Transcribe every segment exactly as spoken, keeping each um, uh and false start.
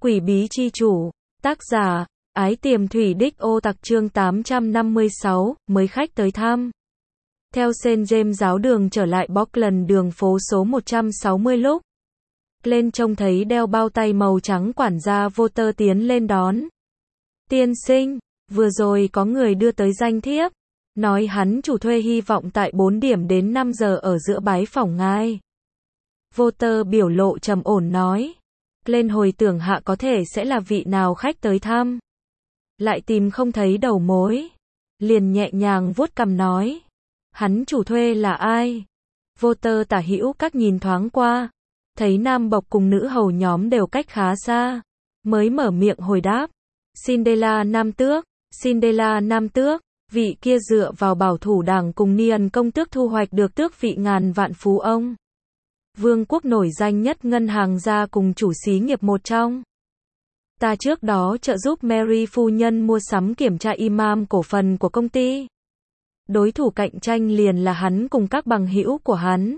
Quỷ bí chi chủ, tác giả, Ái Tiềm Thủy Đích Ô Tặc chương tám trăm năm mươi sáu, mới khách tới thăm. Theo Saint James giáo đường trở lại Bockland đường phố số một trăm sáu mươi lúc. Lên trông thấy đeo bao tay màu trắng quản gia Voter tiến lên đón. Tiên sinh, vừa rồi có người đưa tới danh thiếp. Nói hắn chủ thuê hy vọng tại bốn điểm đến năm giờ ở giữa bái phỏng ngài. Voter biểu lộ trầm ổn nói. Lên hồi tưởng hạ có thể sẽ là vị nào khách tới thăm. Lại tìm không thấy đầu mối. Liền nhẹ nhàng vuốt cằm nói. Hắn chủ thuê là ai? Voter tả hữu các nhìn thoáng qua. Thấy nam bộc cùng nữ hầu nhóm đều cách khá xa. Mới mở miệng hồi đáp. Cinderella nam tước, Cinderella nam tước. Vị kia dựa vào bảo thủ đảng cùng Niên công tước thu hoạch được tước vị ngàn vạn phú ông. Vương quốc nổi danh nhất ngân hàng gia cùng chủ xí nghiệp một trong. Ta trước đó trợ giúp Mary phu nhân mua sắm kiểm tra imam cổ phần của công ty. Đối thủ cạnh tranh liền là hắn cùng các bằng hữu của hắn.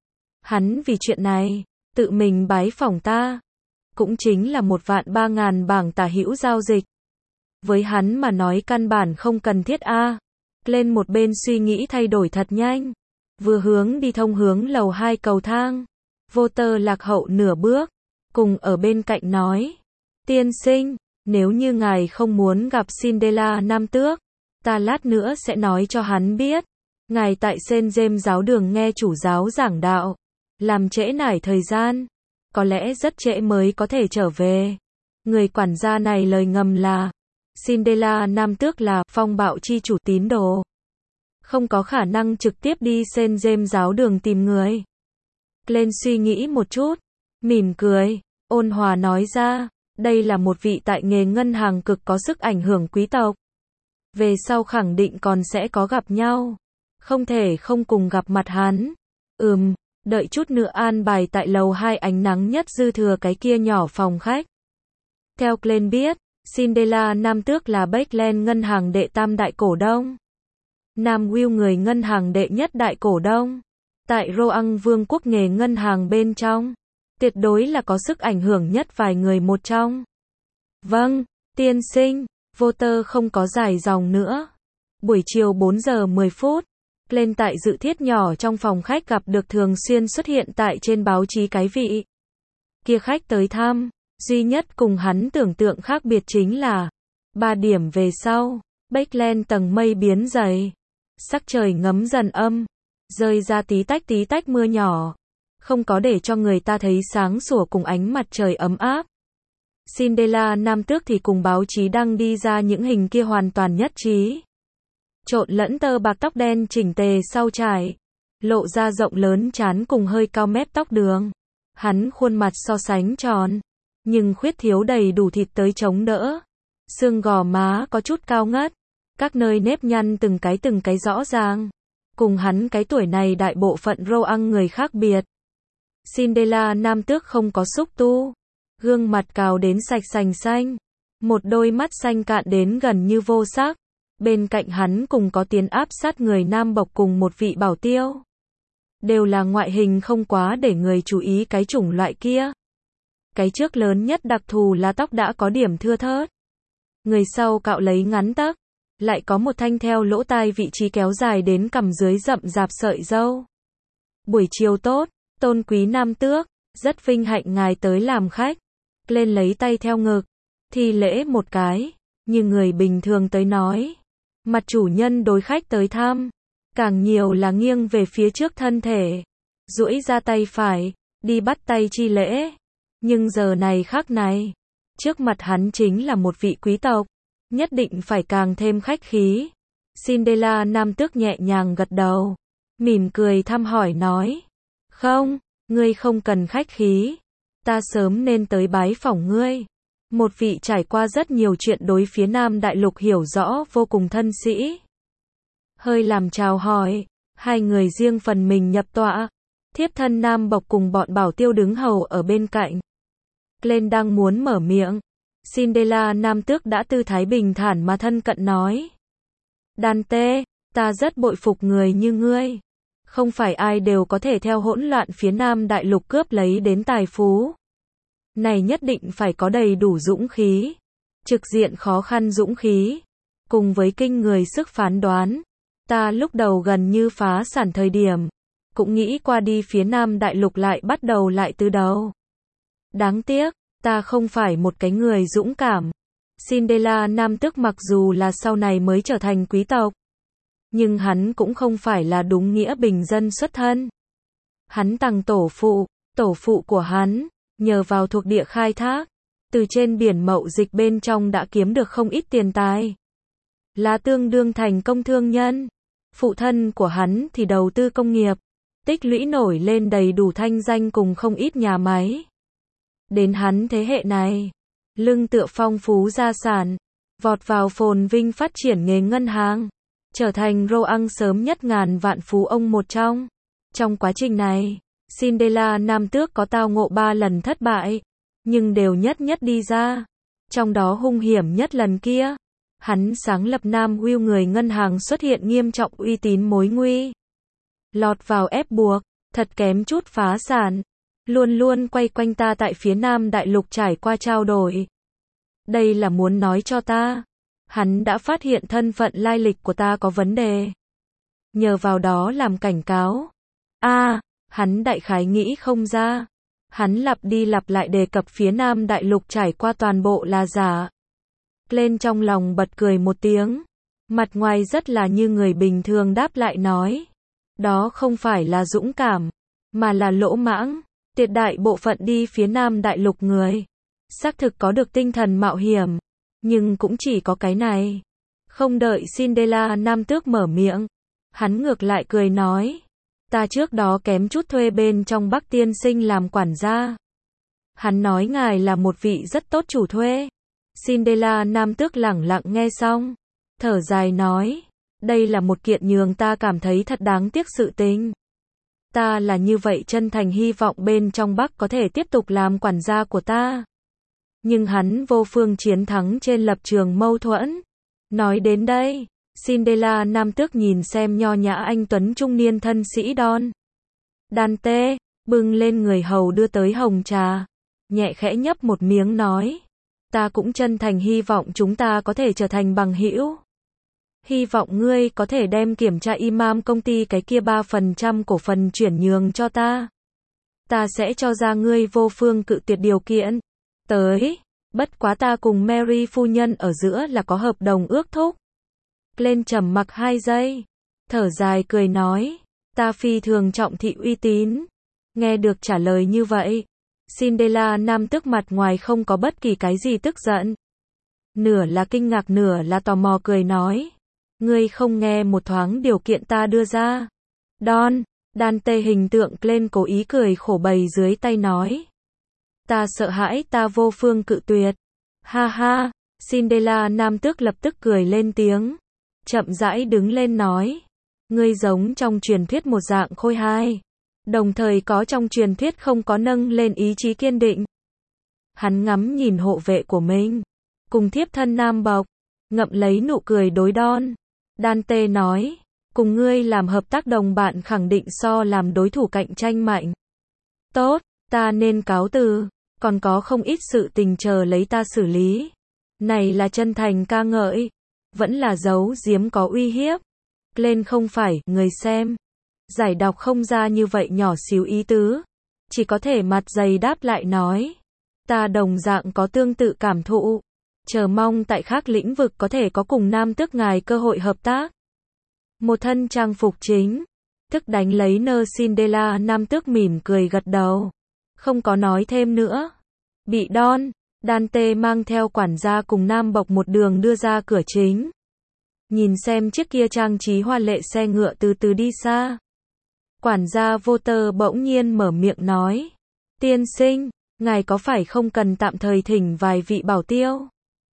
Hắn vì chuyện này, tự mình bái phỏng ta. Cũng chính là một vạn ba ngàn bảng tả hữu giao dịch. Với hắn mà nói căn bản không cần thiết a. À. Lên một bên suy nghĩ thay đổi thật nhanh. Vừa hướng đi thông hướng lầu hai cầu thang. Voter lạc hậu nửa bước. Cùng ở bên cạnh nói. Tiên sinh, nếu như ngài không muốn gặp Cinderella nam tước, ta lát nữa sẽ nói cho hắn biết. Ngài tại Saint James giáo đường nghe chủ giáo giảng đạo. Làm trễ nải thời gian. Có lẽ rất trễ mới có thể trở về. Người quản gia này lời ngầm là. Cinderella nam tước là phong bạo chi chủ tín đồ. Không có khả năng trực tiếp đi Saint James giáo đường tìm người. Lên suy nghĩ một chút. Mỉm cười. Ôn hòa nói ra. Đây là một vị tại nghề ngân hàng cực có sức ảnh hưởng quý tộc. Về sau khẳng định còn sẽ có gặp nhau. Không thể không cùng gặp mặt hắn. Ừm, đợi chút nữa an bài tại lầu hai ánh nắng nhất dư thừa cái kia nhỏ phòng khách. Theo Glenn biết, Cinderella nam tước là Bockland ngân hàng đệ tam đại cổ đông. Nam Will người ngân hàng đệ nhất đại cổ đông. Tại Roang vương quốc nghề ngân hàng bên trong. Tuyệt đối là có sức ảnh hưởng nhất vài người một trong. Vâng, tiên sinh, Voter không có dài dòng nữa. Buổi chiều bốn giờ mười phút, lên tại dự thiết nhỏ trong phòng khách gặp được thường xuyên xuất hiện tại trên báo chí cái vị. Kia khách tới thăm, duy nhất cùng hắn tưởng tượng khác biệt chính là, ba điểm về sau, Bockland tầng mây biến dày. Sắc trời ngấm dần âm, rơi ra tí tách tí tách mưa nhỏ. Không có để cho người ta thấy sáng sủa cùng ánh mặt trời ấm áp. Cinderella nam tước thì cùng báo chí đăng đi ra những hình kia hoàn toàn nhất trí. Trộn lẫn tơ bạc tóc đen chỉnh tề sau trải. Lộ ra rộng lớn trán cùng hơi cao mép tóc đường. Hắn khuôn mặt so sánh tròn. Nhưng khuyết thiếu đầy đủ thịt tới chống đỡ. Xương gò má có chút cao ngất. Các nơi nếp nhăn từng cái từng cái rõ ràng. Cùng hắn cái tuổi này đại bộ phận Roang người khác biệt. Cinderella nam tước không có xúc tu. Gương mặt cào đến sạch sành xanh. Một đôi mắt xanh cạn đến gần như vô sắc. Bên cạnh hắn cùng có tiến áp sát người nam bộc cùng một vị bảo tiêu. Đều là ngoại hình không quá để người chú ý cái chủng loại kia. Cái trước lớn nhất đặc thù là tóc đã có điểm thưa thớt. Người sau cạo lấy ngắn tấc. Lại có một thanh theo lỗ tai vị trí kéo dài đến cằm dưới rậm rạp sợi râu. Buổi chiều tốt, tôn quý nam tước, rất vinh hạnh ngài tới làm khách. Lên lấy tay theo ngực, thi lễ một cái, như người bình thường tới nói. Mặt chủ nhân đối khách tới thăm, càng nhiều là nghiêng về phía trước thân thể. Duỗi ra tay phải, đi bắt tay chi lễ. Nhưng giờ này khác này, trước mặt hắn chính là một vị quý tộc. Nhất định phải càng thêm khách khí. Cinderella nam tước nhẹ nhàng gật đầu. Mỉm cười thăm hỏi nói. Không, ngươi không cần khách khí. Ta sớm nên tới bái phỏng ngươi. Một vị trải qua rất nhiều chuyện đối phía Nam Đại Lục hiểu rõ vô cùng thân sĩ. Hơi làm chào hỏi. Hai người riêng phần mình nhập tọa. Thiếp thân nam bộc cùng bọn bảo tiêu đứng hầu ở bên cạnh. Glenn đang muốn mở miệng. Cinderella nam tước đã tư thái bình thản mà thân cận nói. Dante, ta rất bội phục người như ngươi. Không phải ai đều có thể theo hỗn loạn phía Nam Đại Lục cướp lấy đến tài phú. Này nhất định phải có đầy đủ dũng khí, trực diện khó khăn dũng khí, cùng với kinh người sức phán đoán. Ta lúc đầu gần như phá sản thời điểm, cũng nghĩ qua đi phía Nam Đại Lục lại bắt đầu lại từ đầu. Đáng tiếc, ta không phải một cái người dũng cảm. Cinderella Nam Tước mặc dù là sau này mới trở thành quý tộc, nhưng hắn cũng không phải là đúng nghĩa bình dân xuất thân. Hắn tằng tổ phụ, tổ phụ của hắn, nhờ vào thuộc địa khai thác, từ trên biển mậu dịch bên trong đã kiếm được không ít tiền tài. Là tương đương thành công thương nhân. Phụ thân của hắn thì đầu tư công nghiệp, tích lũy nổi lên đầy đủ thanh danh cùng không ít nhà máy. Đến hắn thế hệ này, lưng tựa phong phú gia sản, vọt vào phồn vinh phát triển nghề ngân hàng, trở thành rô ăn sớm nhất ngàn vạn phú ông một trong. Trong quá trình này, Cinderella Nam Tước có tao ngộ ba lần thất bại, nhưng đều nhất nhất đi ra. Trong đó hung hiểm nhất lần kia, hắn sáng lập Nam Will người ngân hàng xuất hiện nghiêm trọng uy tín mối nguy. Lọt vào ép buộc, thật kém chút phá sản. Luôn luôn quay quanh ta tại phía Nam Đại Lục trải qua trao đổi. Đây là muốn nói cho ta, hắn đã phát hiện thân phận lai lịch của ta có vấn đề. Nhờ vào đó làm cảnh cáo. A, à, hắn đại khái nghĩ không ra. Hắn lặp đi lặp lại đề cập phía Nam Đại Lục trải qua toàn bộ là giả. Lên trong lòng bật cười một tiếng. Mặt ngoài rất là như người bình thường đáp lại nói. Đó không phải là dũng cảm, mà là lỗ mãng. Tuyệt đại bộ phận đi phía Nam Đại Lục người, xác thực có được tinh thần mạo hiểm, nhưng cũng chỉ có cái này. Không đợi Cinderella Nam Tước mở miệng, hắn ngược lại cười nói, ta trước đó kém chút thuê bên trong Bắc tiên sinh làm quản gia. Hắn nói ngài là một vị rất tốt chủ thuê. Cinderella Nam Tước lẳng lặng nghe xong, thở dài nói, đây là một kiện nhường ta cảm thấy thật đáng tiếc sự tình. Ta là như vậy chân thành hy vọng bên trong Bắc có thể tiếp tục làm quản gia của ta. Nhưng hắn vô phương chiến thắng trên lập trường mâu thuẫn. Nói đến đây, Cinderella Nam Tước nhìn xem nho nhã anh tuấn trung niên thân sĩ Don Dante, bưng lên người hầu đưa tới hồng trà, nhẹ khẽ nhấp một miếng nói, ta cũng chân thành hy vọng chúng ta có thể trở thành bằng hữu. Hy vọng ngươi có thể đem kiểm tra imam công ty cái kia ba phần trăm cổ phần chuyển nhường cho ta. Ta sẽ cho ra ngươi vô phương cự tuyệt điều kiện. Tới, bất quá ta cùng Mary phu nhân ở giữa là có hợp đồng ước thúc. Lên trầm mặc hai giây, thở dài cười nói, ta phi thường trọng thị uy tín. Nghe được trả lời như vậy, Cinderella Nam Tước mặt ngoài không có bất kỳ cái gì tức giận. Nửa là kinh ngạc nửa là tò mò cười nói. Ngươi không nghe một thoáng điều kiện ta đưa ra. Don Dante hình tượng lên cố ý cười khổ bày dưới tay nói. Ta sợ hãi ta vô phương cự tuyệt. Ha ha, Cinderella Nam Tước lập tức cười lên tiếng. Chậm rãi đứng lên nói. Ngươi giống trong truyền thuyết một dạng khôi hài. Đồng thời có trong truyền thuyết không có nâng lên ý chí kiên định. Hắn ngắm nhìn hộ vệ của mình, cùng thiếp thân Nam Bộc, ngậm lấy nụ cười đối Don Dante nói, cùng ngươi làm hợp tác đồng bạn khẳng định so làm đối thủ cạnh tranh mạnh. Tốt, ta nên cáo từ, còn có không ít sự tình chờ lấy ta xử lý. Này là chân thành ca ngợi, vẫn là giấu giếm có uy hiếp. Lên không phải, người xem, giải đọc không ra như vậy nhỏ xíu ý tứ, chỉ có thể mặt dày đáp lại nói, ta đồng dạng có tương tự cảm thụ. Chờ mong tại khác lĩnh vực có thể có cùng Nam Tước ngài cơ hội hợp tác. Một thân trang phục chính thức đánh lấy nơ Cinderella Nam Tước mỉm cười gật đầu, không có nói thêm nữa. Bị Don Dante mang theo quản gia cùng Nam Bộc một đường đưa ra cửa chính. Nhìn xem chiếc kia trang trí hoa lệ xe ngựa từ từ đi xa. Quản gia Walter bỗng nhiên mở miệng nói, tiên sinh, ngài có phải không cần tạm thời thỉnh vài vị bảo tiêu?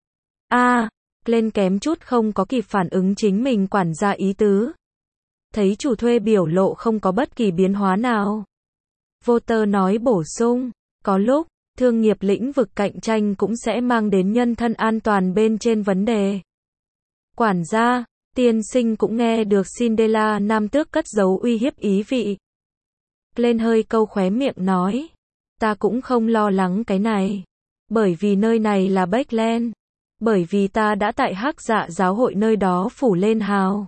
A, à, lên kém chút không có kịp phản ứng chính mình quản gia ý tứ. Thấy chủ thuê biểu lộ không có bất kỳ biến hóa nào. Walter nói bổ sung, có lúc, thương nghiệp lĩnh vực cạnh tranh cũng sẽ mang đến nhân thân an toàn bên trên vấn đề. Quản gia, tiên sinh cũng nghe được Cinderella Nam Tước cất giấu uy hiếp ý vị. Lên hơi câu khóe miệng nói, Ta cũng không lo lắng cái này. Bởi vì nơi này là Backland. Bởi vì ta đã tại Hắc Dạ giáo hội nơi đó phủ lên hào.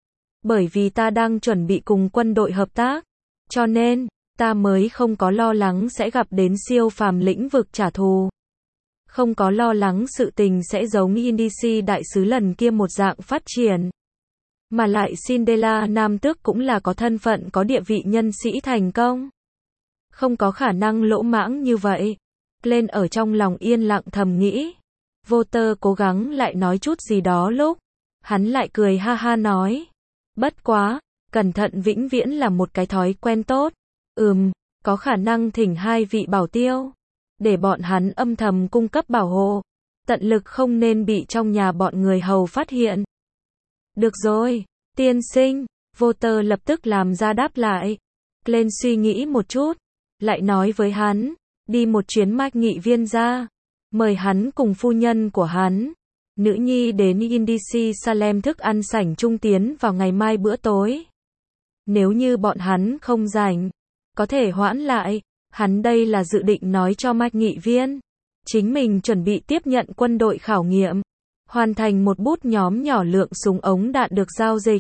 Bởi vì ta đang chuẩn bị cùng quân đội hợp tác. Cho nên, ta mới không có lo lắng sẽ gặp đến siêu phàm lĩnh vực trả thù. Không có lo lắng sự tình sẽ giống Indici đại sứ lần kia một dạng phát triển. Mà lại Cinderella nam tước cũng là có thân phận có địa vị nhân sĩ thành công. Không có khả năng lỗ mãng như vậy. Lên ở trong lòng yên lặng thầm nghĩ. Walter cố gắng lại nói chút gì đó lúc. Hắn lại cười ha ha nói. Bất quá, cẩn thận vĩnh viễn là một cái thói quen tốt. Ừm, có khả năng thỉnh hai vị bảo tiêu. Để bọn hắn âm thầm cung cấp bảo hộ. Tận lực không nên bị trong nhà bọn người hầu phát hiện. Được rồi, tiên sinh. Walter lập tức làm ra đáp lại. Glenn suy nghĩ một chút. Lại nói với hắn. Đi một chuyến mạch nghị viên ra. Mời hắn cùng phu nhân của hắn. Nữ nhi đến Indici Salem thức ăn sảnh trung tiến vào ngày mai bữa tối. Nếu như bọn hắn không rảnh. Có thể hoãn lại. Hắn đây là dự định nói cho mạch nghị viên. Chính mình chuẩn bị tiếp nhận quân đội khảo nghiệm. Hoàn thành một bút nhóm nhỏ lượng súng ống đạn được giao dịch.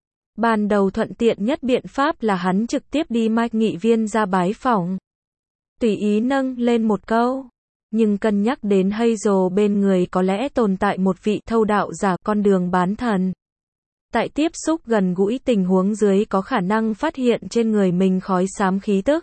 Ban đầu thuận tiện nhất biện pháp là hắn trực tiếp đi mạch nghị viên ra bái phỏng. Tùy ý nâng lên một câu. Nhưng cân nhắc đến Hazel bên người có lẽ tồn tại một vị thâu đạo giả con đường bán thần. Tại tiếp xúc gần gũi tình huống dưới có khả năng phát hiện trên người mình khói xám khí tức.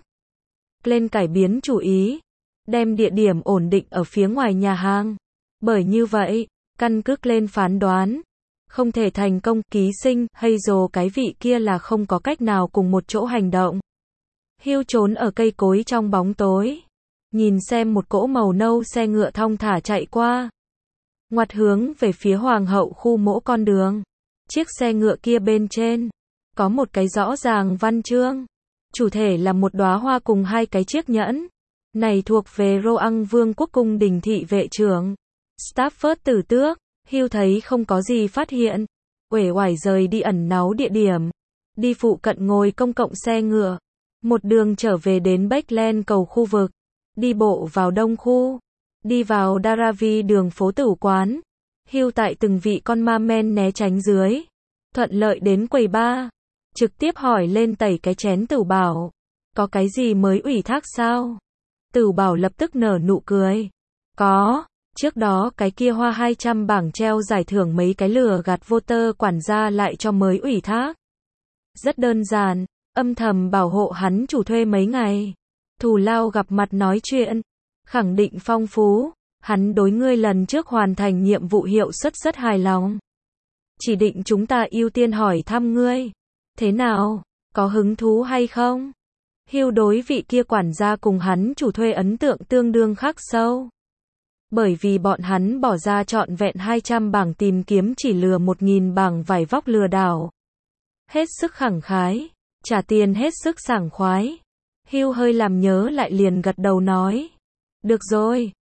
Lên cải biến chủ ý. Đem địa điểm ổn định ở phía ngoài nhà hàng. Bởi như vậy, căn cứ lên phán đoán. Không thể thành công ký sinh Hazel cái vị kia là không có cách nào cùng một chỗ hành động. Hugh trốn ở cây cối trong bóng tối. Nhìn xem một cỗ màu nâu xe ngựa thong thả chạy qua. Ngoặt hướng về phía hoàng hậu khu mỗ con đường. Chiếc xe ngựa kia bên trên. Có một cái rõ ràng văn chương. Chủ thể là một đóa hoa cùng hai cái chiếc nhẫn. Này thuộc về Roang Vương quốc cung đình thị vệ trưởng. Stafford tử tước. Hugh thấy không có gì phát hiện. Uể oải rời đi ẩn náu địa điểm. Đi phụ cận ngồi công cộng xe ngựa. Một đường trở về đến Backland cầu khu vực. Đi bộ vào đông khu. Đi vào Daravi đường phố tử quán. Hugh tại từng vị con ma men né tránh dưới. Thuận lợi đến quầy bar. Trực tiếp hỏi lên tẩy cái chén Tử Bảo. Có cái gì mới ủy thác sao? Tử Bảo lập tức nở nụ cười. Có. Trước đó cái kia hoa hai trăm bảng treo giải thưởng mấy cái lừa gạt voter quản gia lại cho mới ủy thác. Rất đơn giản. Âm thầm bảo hộ hắn chủ thuê mấy ngày. Thù lao gặp mặt nói chuyện. Khẳng định phong phú. Hắn đối ngươi lần trước hoàn thành nhiệm vụ hiệu suất rất hài lòng. Chỉ định chúng ta ưu tiên hỏi thăm ngươi. Thế nào? Có hứng thú hay không? Hugh đối vị kia quản gia cùng hắn chủ thuê ấn tượng tương đương khắc sâu. Bởi vì bọn hắn bỏ ra trọn vẹn hai trăm bảng tìm kiếm chỉ lừa một nghìn bảng vải vóc lừa đảo. Hết sức khẳng khái. Trả tiền hết sức sảng khoái. Hugh hơi làm nhớ lại liền gật đầu nói. Được rồi,